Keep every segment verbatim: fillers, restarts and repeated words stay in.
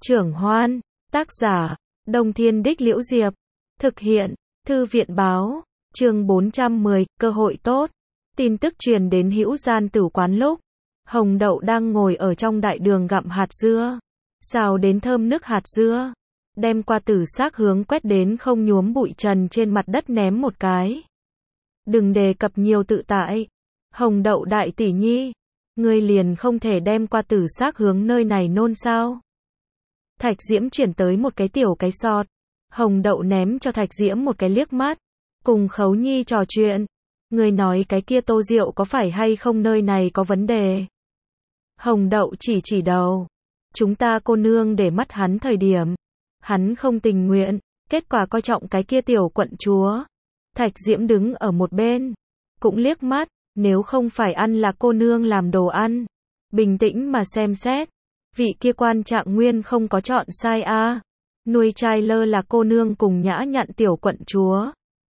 Trưởng Hoan, tác giả, Đông Thiên Đích Liễu Diệp, thực hiện, Thư viện Báo, chương bốn trăm mười, cơ hội tốt. Tin tức truyền đến Hữu Gian Tử quán lúc, Hồng Đậu đang ngồi ở trong đại đường gặm hạt dưa, xào đến thơm nước hạt dưa, đem qua tử xác hướng quét đến không nhuốm bụi trần trên mặt đất ném một cái. Đừng đề cập nhiều tự tại, Hồng Đậu đại tỷ nhi, ngươi liền không thể đem qua tử xác hướng nơi này nôn sao? Thạch Diễm chuyển tới một cái tiểu cái sọt, Hồng Đậu ném cho Thạch Diễm một cái liếc mắt, cùng Khấu Nhi trò chuyện, ngươi nói cái kia Tô Diệu có phải hay không nơi này có vấn đề? Hồng Đậu chỉ chỉ đầu, chúng ta cô nương để mắt hắn thời điểm, hắn không tình nguyện, kết quả coi trọng cái kia tiểu quận chúa. Thạch Diễm đứng ở một bên, cũng liếc mắt, nếu không phải ăn là cô nương làm đồ ăn, bình tĩnh mà xem xét, vị kia quan Trạng Nguyên không có chọn sai a, nuôi trai lơ là cô nương cùng nhã nhặn tiểu quận chúa,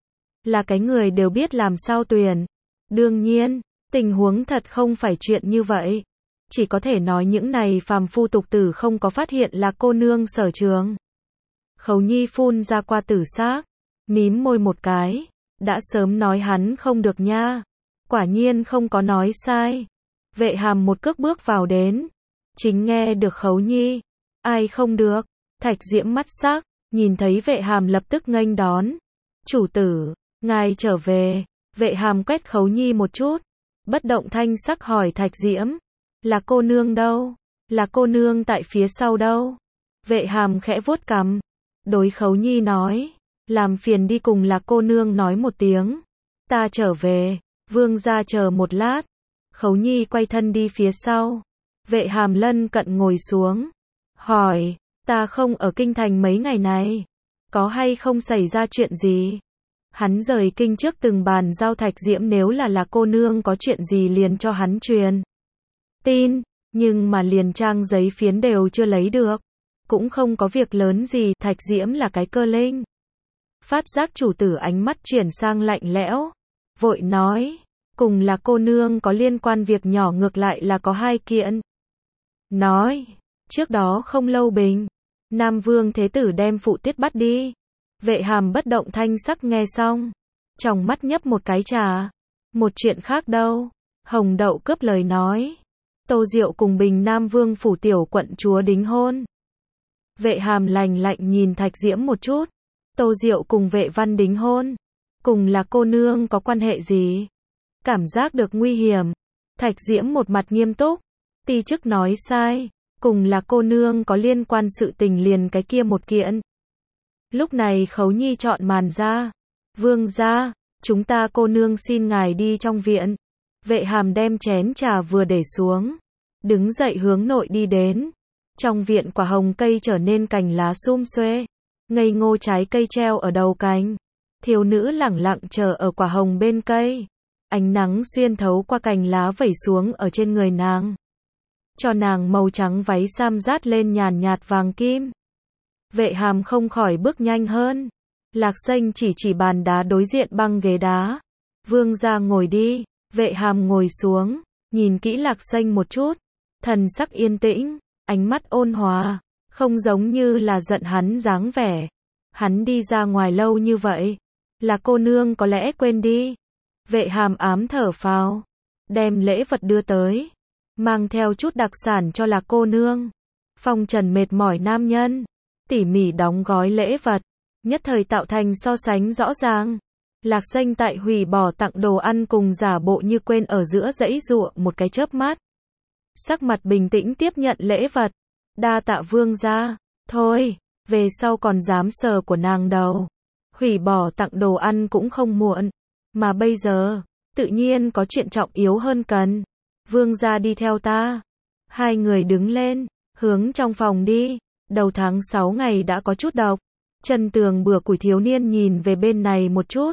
là cái người đều biết làm sao tuyển. Đương nhiên, tình huống thật không phải chuyện như vậy, chỉ có thể nói những này phàm phu tục tử không có phát hiện là cô nương sở trường. Khấu Nhi phun ra qua tử xác, mím môi một cái, đã sớm nói hắn không được nha, quả nhiên không có nói sai. Vệ Hàm một cước bước vào đến, chính nghe được Khấu Nhi, ai không được? Thạch Diễm mắt sắc, nhìn thấy Vệ Hàm lập tức nghênh đón, chủ tử, ngài trở về. Vệ Hàm quét Khấu Nhi một chút, bất động thanh sắc hỏi Thạch Diễm, là cô nương đâu? Là cô nương tại phía sau đâu? Vệ Hàm khẽ vuốt cằm, đối Khấu Nhi nói, làm phiền đi cùng là cô nương nói một tiếng, ta trở về. Vương gia chờ một lát. Khấu Nhi quay thân đi phía sau. Vệ Hàm lân cận ngồi xuống, hỏi, ta không ở kinh thành mấy ngày này, có hay không xảy ra chuyện gì? Hắn rời kinh trước từng bàn giao Thạch Diễm nếu là là cô nương có chuyện gì liền cho hắn truyền tin, nhưng mà liền trang giấy phiến đều chưa lấy được, cũng không có việc lớn gì. Thạch Diễm là cái cơ linh, phát giác chủ tử ánh mắt chuyển sang lạnh lẽo, vội nói, cùng là cô nương có liên quan việc nhỏ ngược lại là có hai kiện. Nói, trước đó không lâu bình, Nam Vương Thế Tử đem Phụ Tiết bắt đi. Vệ Hàm bất động thanh sắc nghe xong, trong mắt nhấp một cái trà. Một chuyện khác đâu? Hồng Đậu cướp lời nói, Tô Diệu cùng Bình Nam Vương phủ tiểu quận chúa đính hôn. Vệ Hàm lạnh lạnh nhìn Thạch Diễm một chút, Tô Diệu cùng Vệ Văn đính hôn, cùng là cô nương có quan hệ gì? Cảm giác được nguy hiểm, Thạch Diễm một mặt nghiêm túc, ti chức nói sai, cùng là cô nương có liên quan sự tình liền cái kia một kiện. Lúc này Khấu Nhi chọn màn ra, vương gia, chúng ta cô nương xin ngài đi trong viện. Vệ Hàm đem chén trà vừa để xuống, đứng dậy hướng nội đi đến. Trong viện quả hồng cây trở nên cành lá sum xuê, ngây ngô trái cây treo ở đầu cành. Thiếu nữ lẳng lặng chờ ở quả hồng bên cây, ánh nắng xuyên thấu qua cành lá vẩy xuống ở trên người nàng, cho nàng màu trắng váy sam rát lên nhàn nhạt vàng kim. Vệ Hàm không khỏi bước nhanh hơn. Lạc Xanh chỉ chỉ bàn đá đối diện băng ghế đá, vương gia ngồi đi. Vệ Hàm ngồi xuống, nhìn kỹ Lạc Xanh một chút, thần sắc yên tĩnh, ánh mắt ôn hòa, không giống như là giận hắn dáng vẻ. Hắn đi ra ngoài lâu như vậy, là cô nương có lẽ quên đi. Vệ Hàm ám thở phào, đem lễ vật đưa tới, mang theo chút đặc sản cho là cô nương. Phong trần mệt mỏi nam nhân, tỉ mỉ đóng gói lễ vật, nhất thời tạo thành so sánh rõ ràng. Lạc Xanh tại hủy bỏ tặng đồ ăn cùng giả bộ như quên ở giữa dãy dụa một cái chớp mắt, sắc mặt bình tĩnh tiếp nhận lễ vật, đa tạ vương gia. Thôi, về sau còn dám sờ của nàng đầu. Hủy bỏ tặng đồ ăn cũng không muộn, mà bây giờ, tự nhiên có chuyện trọng yếu hơn cần. Vương gia đi theo ta. Hai người đứng lên, hướng trong phòng đi. Đầu tháng sáu ngày đã có chút độc. Chân tường bừa củi thiếu niên nhìn về bên này một chút,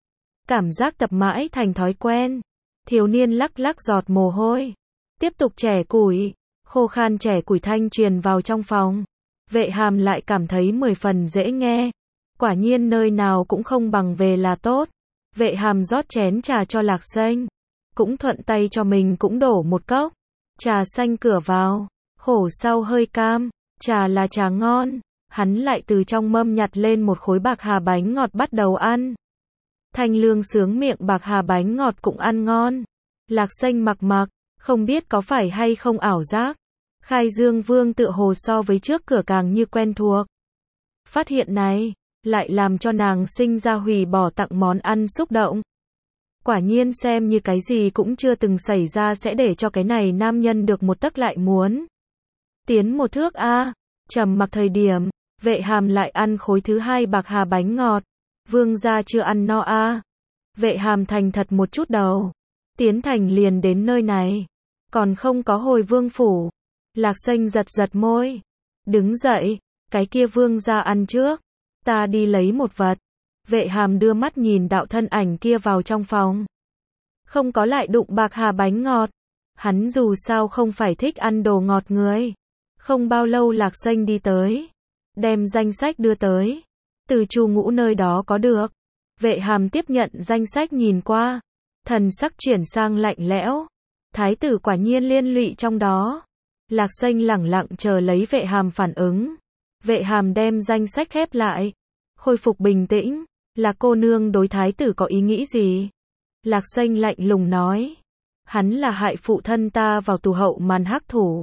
cảm giác tập mãi thành thói quen. Thiếu niên lắc lắc giọt mồ hôi, tiếp tục chẻ củi, khô khan chẻ củi thanh truyền vào trong phòng. Vệ Hàm lại cảm thấy mười phần dễ nghe. Quả nhiên nơi nào cũng không bằng về là tốt. Vệ Hàm rót chén trà cho Lạc Xanh, cũng thuận tay cho mình cũng đổ một cốc. Trà xanh cửa vào, khổ sau hơi cam. Trà là trà ngon. Hắn lại từ trong mâm nhặt lên một khối bạc hà bánh ngọt bắt đầu ăn. Thanh Lương sướng miệng, bạc hà bánh ngọt cũng ăn ngon. Lạc Xanh mặc mặc, không biết có phải hay không ảo giác. Khai Dương Vương tựa hồ so với trước cửa càng như quen thuộc. Phát hiện này, lại làm cho nàng sinh ra hủy bỏ tặng món ăn xúc động. Quả nhiên xem như cái gì cũng chưa từng xảy ra sẽ để cho cái này nam nhân được một tấc lại muốn tiến một thước a. Trầm mặc thời điểm, Vệ Hàm lại ăn khối thứ hai bạc hà bánh ngọt. Vương gia chưa ăn no a. Vệ Hàm thành thật một chút đầu. Tiến Thành liền đến nơi này, còn không có hồi vương phủ. Lạc Xanh giật giật môi. Đứng dậy, cái kia vương gia ăn trước. Ta đi lấy một vật. Vệ Hàm đưa mắt nhìn đạo thân ảnh kia vào trong phòng. Không có lại đụng bạc hà bánh ngọt. Hắn dù sao không phải thích ăn đồ ngọt người. Không bao lâu Lạc Xanh đi tới. Đem danh sách đưa tới. Từ Chu Ngũ nơi đó có được. Vệ Hàm tiếp nhận danh sách nhìn qua. Thần sắc chuyển sang lạnh lẽo. Thái tử quả nhiên liên lụy trong đó. Lạc Xanh lẳng lặng chờ lấy Vệ Hàm phản ứng. Vệ Hàm đem danh sách khép lại. Khôi phục bình tĩnh. Là cô nương đối thái tử có ý nghĩ gì? Lạc Xanh lạnh lùng nói. Hắn là hại phụ thân ta vào tù hậu màn hắc thủ.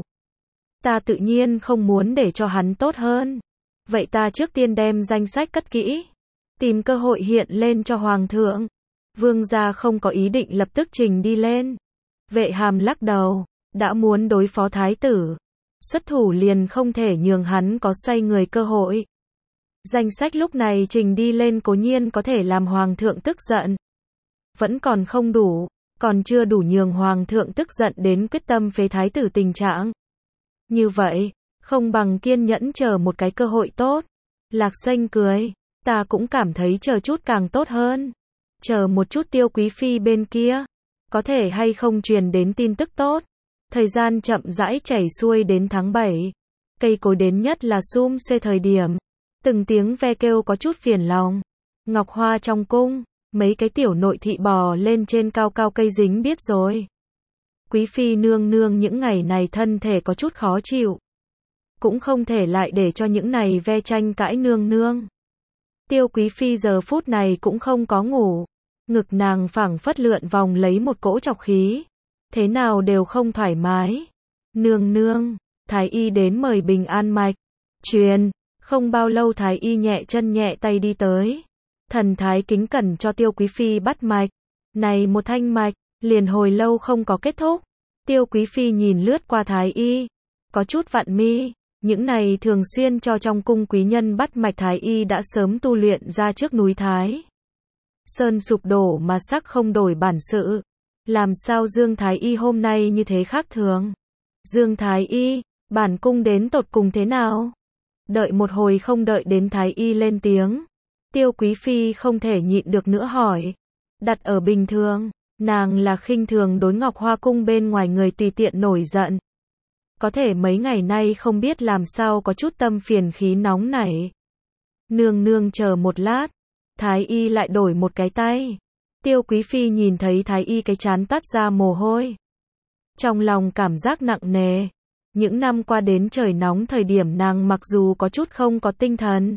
Ta tự nhiên không muốn để cho hắn tốt hơn. Vậy ta trước tiên đem danh sách cất kỹ. Tìm cơ hội hiện lên cho hoàng thượng. Vương gia không có ý định lập tức trình đi lên. Vệ Hàm lắc đầu. Đã muốn đối phó thái tử. Xuất thủ liền không thể nhường hắn có xoay người cơ hội. Danh sách lúc này trình đi lên cố nhiên có thể làm hoàng thượng tức giận. Vẫn còn không đủ. Còn chưa đủ nhường hoàng thượng tức giận đến quyết tâm phế thái tử tình trạng. Như vậy, không bằng kiên nhẫn chờ một cái cơ hội tốt. Lạc Xanh cười. Ta cũng cảm thấy chờ chút càng tốt hơn. Chờ một chút Tiêu Quý Phi bên kia. Có thể hay không truyền đến tin tức tốt. Thời gian chậm rãi chảy xuôi đến tháng bảy. Cây cối đến nhất là sum xê thời điểm. Từng tiếng ve kêu có chút phiền lòng. Ngọc Hoa trong cung. Mấy cái tiểu nội thị bò lên trên cao cao cây dính biết rồi. Quý Phi nương nương những ngày này thân thể có chút khó chịu. Cũng không thể lại để cho những này ve tranh cãi nương nương. Tiêu Quý Phi giờ phút này cũng không có ngủ. Ngực nàng phẳng phất lượn vòng lấy một cỗ trọc khí. Thế nào đều không thoải mái. Nương nương, Thái Y đến mời bình an mạch. Truyền, không bao lâu Thái Y nhẹ chân nhẹ tay đi tới. Thần thái kính cẩn cho Tiêu Quý Phi bắt mạch. Này một thanh mạch, liền hồi lâu không có kết thúc. Tiêu Quý Phi nhìn lướt qua Thái Y. Có chút vặn mi. Những này thường xuyên cho trong cung quý nhân bắt mạch Thái Y đã sớm tu luyện ra trước núi Thái Sơn sụp đổ mà sắc không đổi bản sự. Làm sao Dương Thái Y hôm nay như thế khác thường? Dương Thái Y, bản cung đến tột cùng thế nào? Đợi một hồi không đợi đến Thái Y lên tiếng. Tiêu Quý Phi không thể nhịn được nữa hỏi. Đặt ở bình thường, nàng là khinh thường đối Ngọc Hoa cung bên ngoài người tùy tiện nổi giận. Có thể mấy ngày nay không biết làm sao có chút tâm phiền khí nóng nảy. Nương nương chờ một lát. Thái Y lại đổi một cái tay. Tiêu Quý Phi nhìn thấy Thái Y cái trán toát ra mồ hôi. Trong lòng cảm giác nặng nề. Những năm qua đến trời nóng thời điểm nàng mặc dù có chút không có tinh thần.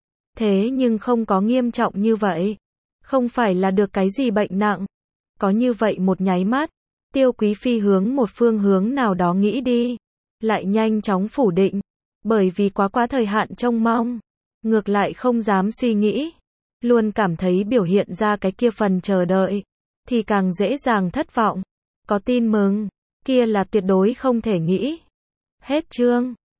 Thế nhưng không có nghiêm trọng như vậy. Không phải là được cái gì bệnh nặng. Có như vậy một nháy mắt. Tiêu Quý Phi hướng một phương hướng nào đó nghĩ đi. Lại nhanh chóng phủ định. Bởi vì quá quá thời hạn trông mong. Ngược lại không dám suy nghĩ. Luôn cảm thấy biểu hiện ra cái kia phần chờ đợi. Thì càng dễ dàng thất vọng. Có tin mừng. Kia là tuyệt đối không thể nghĩ. Hết chương.